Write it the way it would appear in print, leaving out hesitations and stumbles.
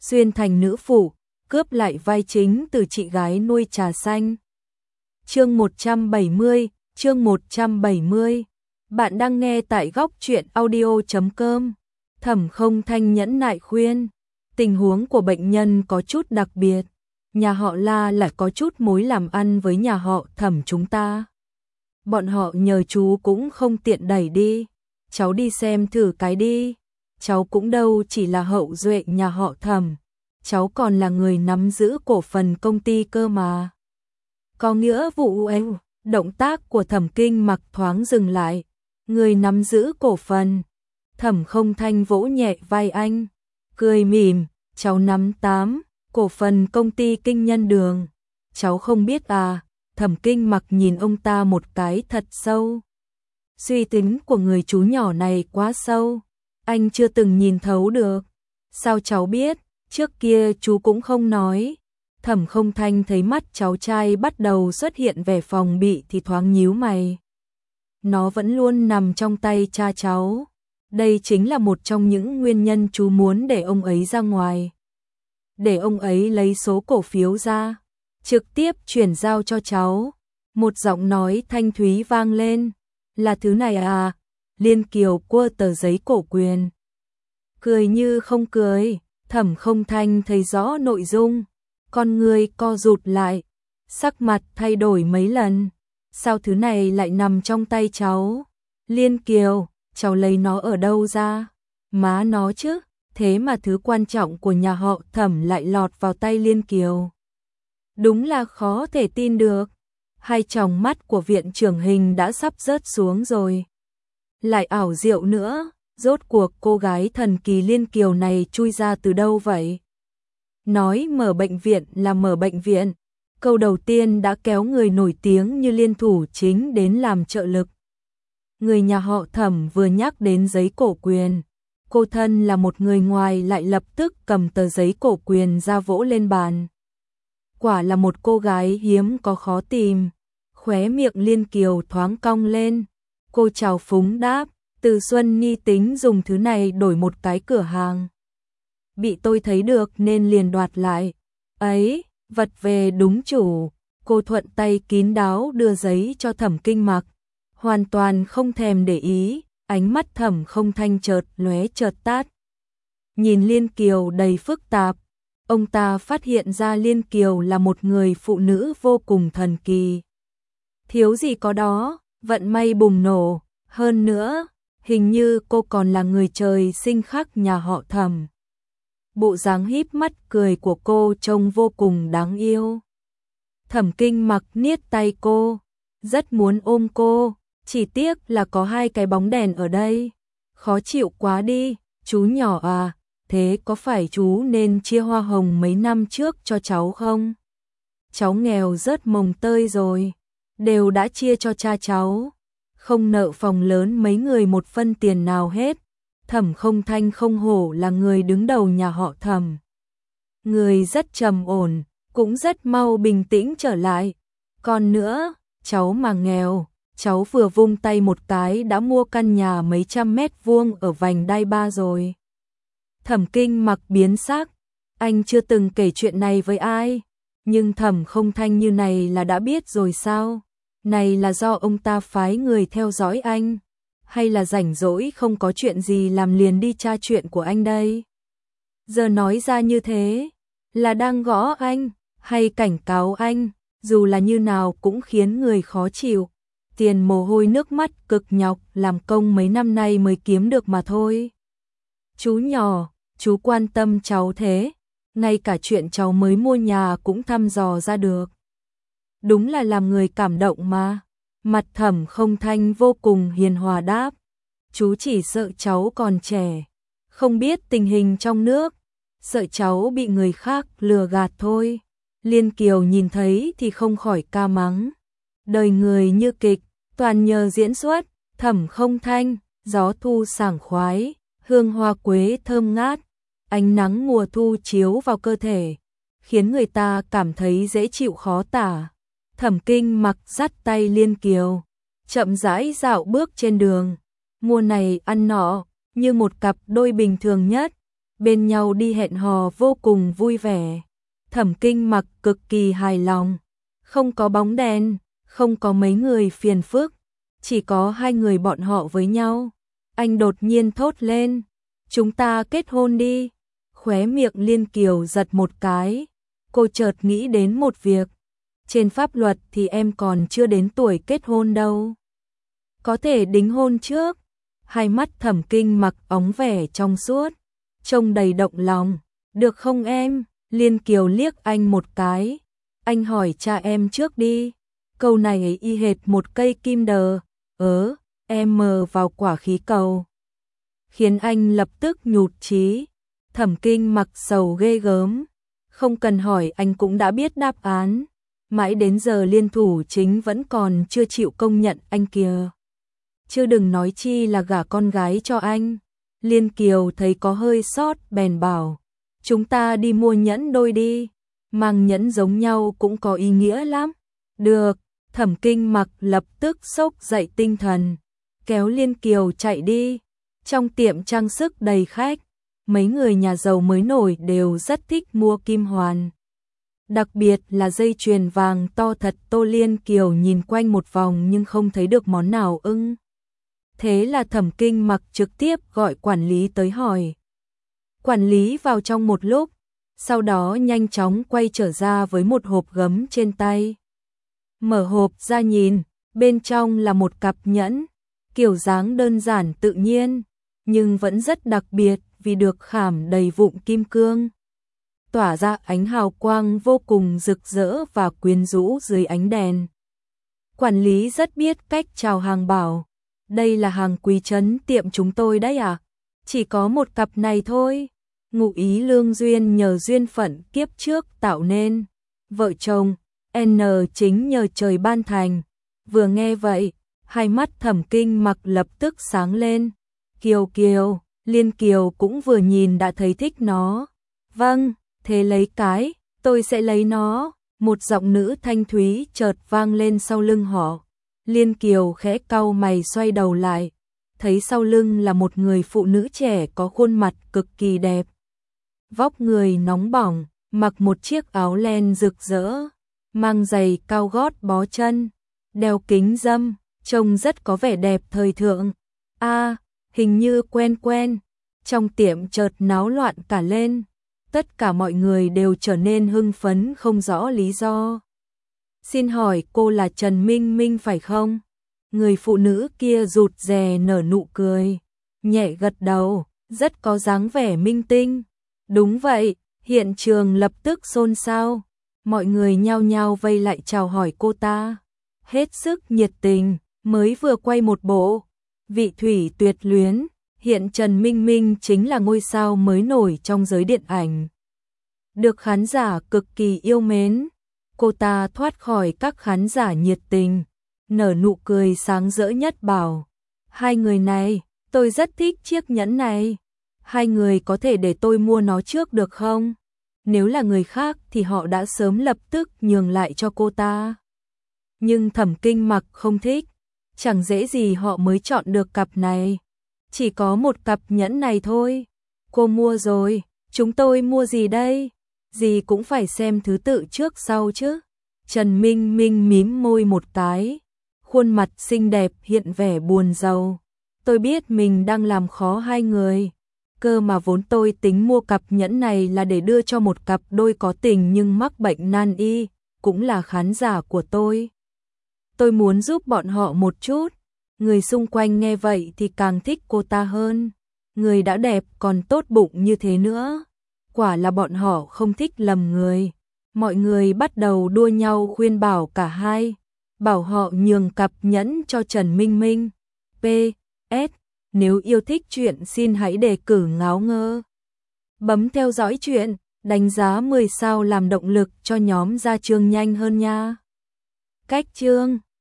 xuyên thành nữ phụ, cướp lại vai chính từ chị gái nuôi trà xanh. Chương 170, chương 170. Bạn đang nghe tại góc truyện audio.com. Thẩm Không Thanh nhẫn nại khuyên, tình huống của bệnh nhân có chút đặc biệt, nhà họ La lại có chút mối làm ăn với nhà họ Thẩm chúng ta. Bọn họ nhờ chú cũng không tiện đẩy đi, cháu đi xem thử cái đi. Cháu cũng đâu chỉ là hậu duệ nhà họ Thẩm, cháu còn là người nắm giữ cổ phần công ty cơ mà. Có nghĩa vụ em, động tác của Thẩm Kinh Mặc thoáng dừng lại. Người nắm giữ cổ phần. Thẩm Không Thanh vỗ nhẹ vai anh, cười mỉm, cháu nắm 8 cổ phần công ty Kinh Nhân Đường. Cháu không biết à? Thẩm Kinh Mặc nhìn ông ta một cái thật sâu. Suy tính của người chú nhỏ này quá sâu, anh chưa từng nhìn thấu được. Sao cháu biết? Trước kia chú cũng không nói. Thẩm Không Thanh thấy mắt cháu trai bắt đầu xuất hiện vẻ phòng bị thì thoáng nhíu mày. Nó vẫn luôn nằm trong tay cha cháu. Đây chính là một trong những nguyên nhân chú muốn để ông ấy ra ngoài. Để ông ấy lấy số cổ phiếu ra, trực tiếp chuyển giao cho cháu. Một giọng nói thanh thúy vang lên. Là thứ này à? Liên Kiều quơ tờ giấy cổ quyền. Cười như không cười. Thẩm Không Thanh thấy rõ nội dung, con người co rụt lại, sắc mặt thay đổi mấy lần. Sao thứ này lại nằm trong tay cháu? Liên Kiều, cháu lấy nó ở đâu ra? Má nó chứ, thế mà thứ quan trọng của nhà họ Thẩm lại lọt vào tay Liên Kiều. Đúng là khó thể tin được. Hai tròng mắt của viện trưởng Hình đã sắp rớt xuống rồi. Lại ảo diệu nữa, rốt cuộc cô gái thần kỳ Liên Kiều này chui ra từ đâu vậy? Nói mở bệnh viện là mở bệnh viện, câu đầu tiên đã kéo người nổi tiếng như Liên Thủ Chính đến làm trợ lực. Người nhà họ Thẩm vừa nhắc đến giấy cổ quyền, cô thân là một người ngoài lại lập tức cầm tờ giấy cổ quyền ra vỗ lên bàn. Quả là một cô gái hiếm có khó tìm. Khóe miệng Liên Kiều thoáng cong lên, cô chào phúng đáp, Từ Xuân Nhi tính dùng thứ này đổi một cái cửa hàng. Bị tôi thấy được nên liền đoạt lại. Ấy, vật về đúng chủ. Cô thuận tay kín đáo đưa giấy cho Thẩm Kinh Mặc, hoàn toàn không thèm để ý. Ánh mắt Thẩm Không Thanh chợt lóe chợt tắt. Nhìn Liên Kiều đầy phức tạp, ông ta phát hiện ra Liên Kiều là một người phụ nữ vô cùng thần kỳ. Thiếu gì có đó, vận may bùng nổ. Hơn nữa, hình như cô còn là người trời sinh khắc nhà họ Thẩm. Bộ dáng híp mắt cười của cô trông vô cùng đáng yêu. Thẩm Kinh Mặc niết tay cô, rất muốn ôm cô, chỉ tiếc là có hai cái bóng đèn ở đây. Khó chịu quá đi, chú nhỏ à, thế có phải chú nên chia hoa hồng mấy năm trước cho cháu không? Cháu nghèo rớt mồng tơi rồi, đều đã chia cho cha cháu. Không nợ phòng lớn mấy người một phân tiền nào hết. Thẩm Không Thanh không hổ là người đứng đầu nhà họ Thẩm. Người rất trầm ổn, cũng rất mau bình tĩnh trở lại. Còn nữa, cháu mà nghèo, cháu vừa vung tay một cái đã mua căn nhà mấy trăm mét vuông ở vành đai ba rồi. Thẩm Kinh Mặc biến sắc, anh chưa từng kể chuyện này với ai, nhưng Thẩm Không Thanh như này là đã biết rồi sao? Này là do ông ta phái người theo dõi anh, hay là rảnh rỗi không có chuyện gì làm liền đi tra chuyện của anh đây? Giờ nói ra như thế, là đang gõ anh, hay cảnh cáo anh, dù là như nào cũng khiến người khó chịu. Tiền mồ hôi nước mắt cực nhọc làm công mấy năm nay mới kiếm được mà thôi. Chú nhỏ, chú quan tâm cháu thế, ngay cả chuyện cháu mới mua nhà cũng thăm dò ra được. Đúng là làm người cảm động mà. Mặt Thẩm Không Thanh vô cùng hiền hòa đáp, chú chỉ sợ cháu còn trẻ, không biết tình hình trong nước, sợ cháu bị người khác lừa gạt thôi. Liên Kiều nhìn thấy thì không khỏi ca mắng, đời người như kịch, toàn nhờ diễn xuất. Thẩm Không Thanh, gió thu sảng khoái, hương hoa quế thơm ngát, ánh nắng mùa thu chiếu vào cơ thể, khiến người ta cảm thấy dễ chịu khó tả. Thẩm Kinh Mặc dắt tay Liên Kiều, chậm rãi dạo bước trên đường, mùa này ăn nọ, như một cặp đôi bình thường nhất. bên nhau đi hẹn hò vô cùng vui vẻ. Thẩm Kinh Mặc cực kỳ hài lòng, không có bóng đèn, không có mấy người phiền phức, chỉ có hai người bọn họ với nhau. Anh đột nhiên thốt lên, chúng ta kết hôn đi. Khóe miệng Liên Kiều giật một cái, cô chợt nghĩ đến một việc. Trên pháp luật thì em còn chưa đến tuổi kết hôn đâu. Có thể đính hôn trước. Hai mắt Thẩm Kinh Mặc óng vẻ trong suốt, trông đầy động lòng. Được không em? Liên Kiều liếc anh một cái. Anh hỏi cha em trước đi. Câu này ấy y hệt một cây kim đờ. Em mờ vào quả khí cầu. Khiến anh lập tức nhụt chí. Thẩm Kinh Mặc sầu ghê gớm. Không cần hỏi anh cũng đã biết đáp án. Mãi đến giờ Liên thủ chính vẫn còn chưa chịu công nhận anh kìa. Chứ đừng nói chi là gả con gái cho anh. Liên Kiều thấy có hơi sót bèn bảo. Chúng ta đi mua nhẫn đôi đi. Mang nhẫn giống nhau cũng có ý nghĩa lắm. Được, Thẩm Kinh Mặc lập tức xốc dậy tinh thần. Kéo Liên Kiều chạy đi. Trong tiệm trang sức đầy khách. Mấy người nhà giàu mới nổi đều rất thích mua kim hoàn. Đặc biệt là dây chuyền vàng to thật. Tô Liên Kiều nhìn quanh một vòng nhưng không thấy được món nào ưng. Thế là Thẩm Kinh Mặc trực tiếp gọi quản lý tới hỏi. Quản lý vào trong một lúc, sau đó nhanh chóng quay trở ra với một hộp gấm trên tay. Mở hộp ra nhìn, bên trong là một cặp nhẫn, kiểu dáng đơn giản tự nhiên, nhưng vẫn rất đặc biệt vì được khảm đầy vụn kim cương. Tỏa ra ánh hào quang vô cùng rực rỡ và quyến rũ dưới ánh đèn. Quản lý rất biết cách chào hàng bảo. Đây là hàng quý trấn tiệm chúng tôi đấy à? Chỉ có một cặp này thôi. Ngụ ý lương duyên nhờ duyên phận kiếp trước tạo nên. Vợ chồng, N chính nhờ trời ban thành. Vừa nghe vậy, hai mắt Thẩm Kinh Mặc lập tức sáng lên. Kiều Kiều, Liên Kiều cũng vừa nhìn đã thấy thích nó. Vâng, thế lấy cái, tôi sẽ lấy nó. Một giọng nữ thanh thúy chợt vang lên sau lưng họ. Liên Kiều khẽ cau mày xoay đầu lại, thấy sau lưng là một người phụ nữ trẻ có khuôn mặt cực kỳ đẹp. Vóc người nóng bỏng, mặc một chiếc áo len rực rỡ, mang giày cao gót bó chân, đeo kính râm, trông rất có vẻ đẹp thời thượng. Hình như quen quen. Trong tiệm chợt náo loạn cả lên, tất cả mọi người đều trở nên hưng phấn không rõ lý do. Xin hỏi cô là Trần Minh Minh phải không? Người phụ nữ kia rụt rè nở nụ cười, nhẹ gật đầu, rất có dáng vẻ minh tinh. Đúng vậy, hiện trường lập tức xôn xao, mọi người nhao nhao vây lại chào hỏi cô ta. Hết sức nhiệt tình, mới vừa quay một bộ Vị Thủy Tuyệt Luyến, hiện Trần Minh Minh chính là ngôi sao mới nổi trong giới điện ảnh. Được khán giả cực kỳ yêu mến. Cô ta thoát khỏi các khán giả nhiệt tình, nở nụ cười sáng rỡ nhất bảo. Hai người này, tôi rất thích chiếc nhẫn này. Hai người có thể để tôi mua nó trước được không? Nếu là người khác thì họ đã sớm lập tức nhường lại cho cô ta. Nhưng Thẩm Kinh Mặc không thích. Chẳng dễ gì họ mới chọn được cặp này. Chỉ có một cặp nhẫn này thôi. Cô mua rồi, chúng tôi mua gì đây? Gì cũng phải xem thứ tự trước sau chứ. Trần Minh Minh mím môi một cái, khuôn mặt xinh đẹp hiện vẻ buồn rầu. Tôi biết mình đang làm khó hai người. Cơ mà vốn tôi tính mua cặp nhẫn này là để đưa cho một cặp đôi có tình nhưng mắc bệnh nan y, cũng là khán giả của tôi. Tôi muốn giúp bọn họ một chút. Người xung quanh nghe vậy thì càng thích cô ta hơn. Người đã đẹp còn tốt bụng như thế nữa. Quả là bọn họ không thích lầm người. Mọi người bắt đầu đua nhau khuyên bảo cả hai, bảo họ nhường cặp nhẫn cho Trần Minh Minh. PS, nếu yêu thích chuyện xin hãy đề cử Ngáo Ngơ. Bấm theo dõi chuyện, đánh giá 10 sao làm động lực cho nhóm ra chương nhanh hơn nha. Cách chương